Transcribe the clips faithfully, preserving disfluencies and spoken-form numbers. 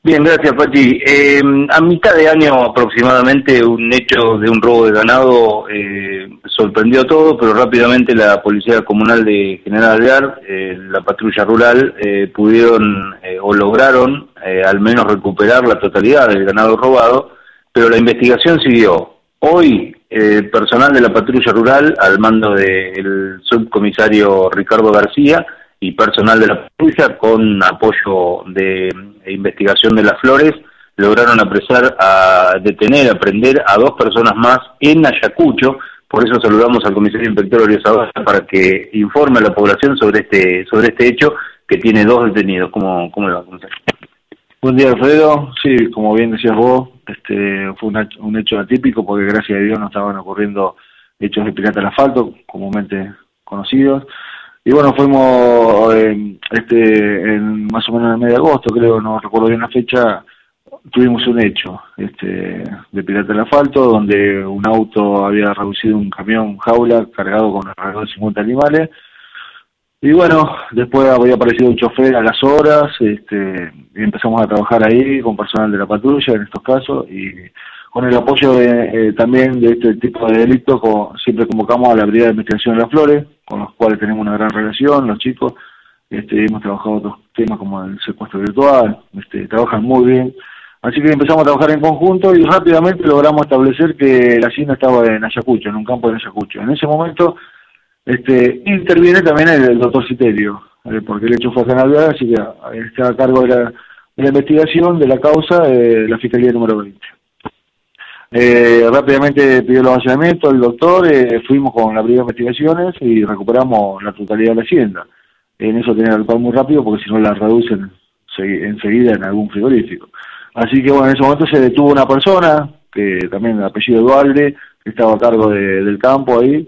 Bien, gracias, Pati. Eh, a mitad de año aproximadamente, un hecho de un robo de ganado eh, sorprendió a todo, pero rápidamente la Policía Comunal de General Alvear, eh, la patrulla rural, eh, pudieron eh, o lograron eh, al menos recuperar la totalidad del ganado robado, pero la investigación siguió. Hoy, eh, personal de la patrulla rural, al mando del subcomisario Ricardo García, y personal de la patrulla, con apoyo de investigación de las Flores, lograron apresar, a detener, a prender a dos personas más en Ayacucho. Por eso saludamos al comisario inspector Oriol Zavala para que informe a la población sobre este sobre este hecho, que tiene dos detenidos. ¿Cómo, cómo le va, comisario? Buen día, Alfredo. Sí, como bien decías vos, este fue un, un hecho atípico porque gracias a Dios no estaban ocurriendo hechos de pirata al asfalto, comúnmente conocidos. Y bueno, fuimos eh, este en más o menos en el mes de agosto, creo, no recuerdo bien la fecha, tuvimos un hecho este de pirata al asfalto, donde un auto había reducido un camión jaula cargado con alrededor de cincuenta animales. Y bueno, después había aparecido un chofer a las horas, este, y empezamos a trabajar ahí con personal de la patrulla en estos casos, y con el apoyo de, eh, también de este tipo de delitos, como siempre convocamos a la Brigada de Investigación de las Flores, con los cuales tenemos una gran relación, los chicos, este, hemos trabajado otros temas como el secuestro virtual, este, trabajan muy bien, así que empezamos a trabajar en conjunto y rápidamente logramos establecer que la hacienda estaba en Ayacucho, en un campo de Ayacucho. En ese momento este, interviene también el, el doctor Citerio, eh, porque el hecho fue acá en Alvear, así que eh, está a cargo de la, de la investigación de la causa eh, la Fiscalía número veinte. Eh, rápidamente pidió el avanzamiento el doctor, eh, fuimos con la Brigada de Investigaciones y recuperamos la totalidad de la hacienda. En eso tenía que actuar muy rápido porque si no la reducen enseguida en algún frigorífico. Así que bueno, en ese momento se detuvo una persona, que también de apellido Dualde, que estaba a cargo de, del campo ahí.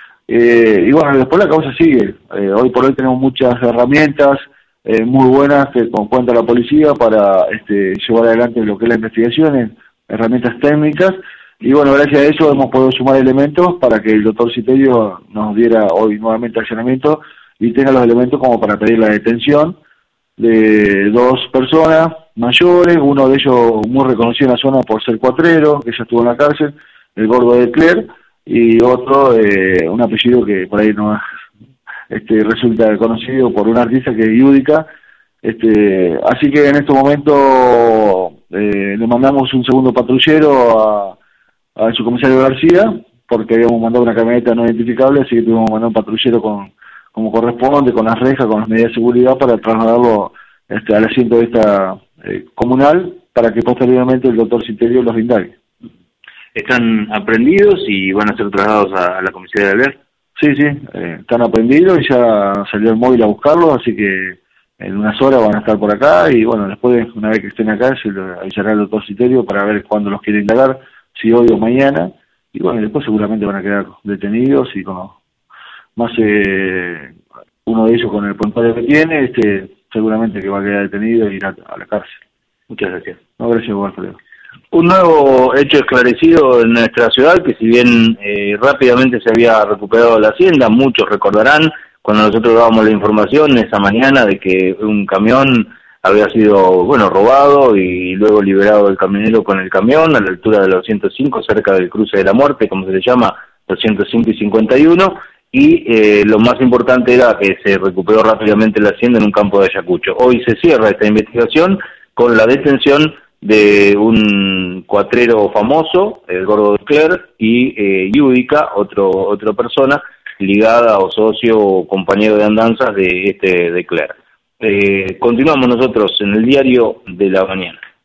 Eh, y bueno, después la causa sigue. Eh, hoy por hoy tenemos muchas herramientas eh, muy buenas que cuenta la policía para este, llevar adelante lo que es la investigación, herramientas técnicas, y bueno, gracias a eso hemos podido sumar elementos para que el doctor Citerio nos diera hoy nuevamente accionamiento y tenga los elementos como para pedir la detención de dos personas mayores, uno de ellos muy reconocido en la zona por ser cuatrero, que ya estuvo en la cárcel, el gordo de Cler, y otro, eh, un apellido que por ahí no este, resulta conocido por un artista que es Yudica. Este, así que en estos momentos eh, le mandamos un segundo patrullero a, a su comisario García, porque habíamos mandado una camioneta no identificable, así que tuvimos que mandar un patrullero con, como corresponde, con las rejas, con las medidas de seguridad, para trasladarlo este, al asiento de esta eh, comunal, para que posteriormente el doctor Citerio los indague. ¿Están aprendidos y van a ser trasladados a, a la comisaría de Alvear? Sí, sí, eh, están aprendidos y ya salió el móvil a buscarlos, así que en unas horas van a estar por acá y bueno, después, una vez que estén acá, se lo avisará el doctor Citerio para ver cuándo los quiere indagar, si hoy o mañana, y bueno, después seguramente van a quedar detenidos y con más eh, uno de ellos con el prontuario que tiene, este seguramente que va a quedar detenido y ir a, a la cárcel. Muchas gracias. No, gracias, Alfredo. Un nuevo hecho esclarecido en nuestra ciudad, que si bien eh, rápidamente se había recuperado la hacienda, muchos recordarán cuando nosotros dábamos la información esa mañana de que un camión había sido, bueno, robado y luego liberado el camionero con el camión a la altura de los ciento cinco, cerca del cruce de la muerte, como se le llama, los ciento cinco y cincuenta y uno, y eh, lo más importante era que se recuperó rápidamente la hacienda en un campo de Ayacucho. Hoy se cierra esta investigación con la detención de un cuatrero famoso, el gordo de Cler, y eh, Yudica, otro, otra persona ligada o socio o compañero de andanzas de este de Cler. Eh, continuamos nosotros en el diario de la mañana.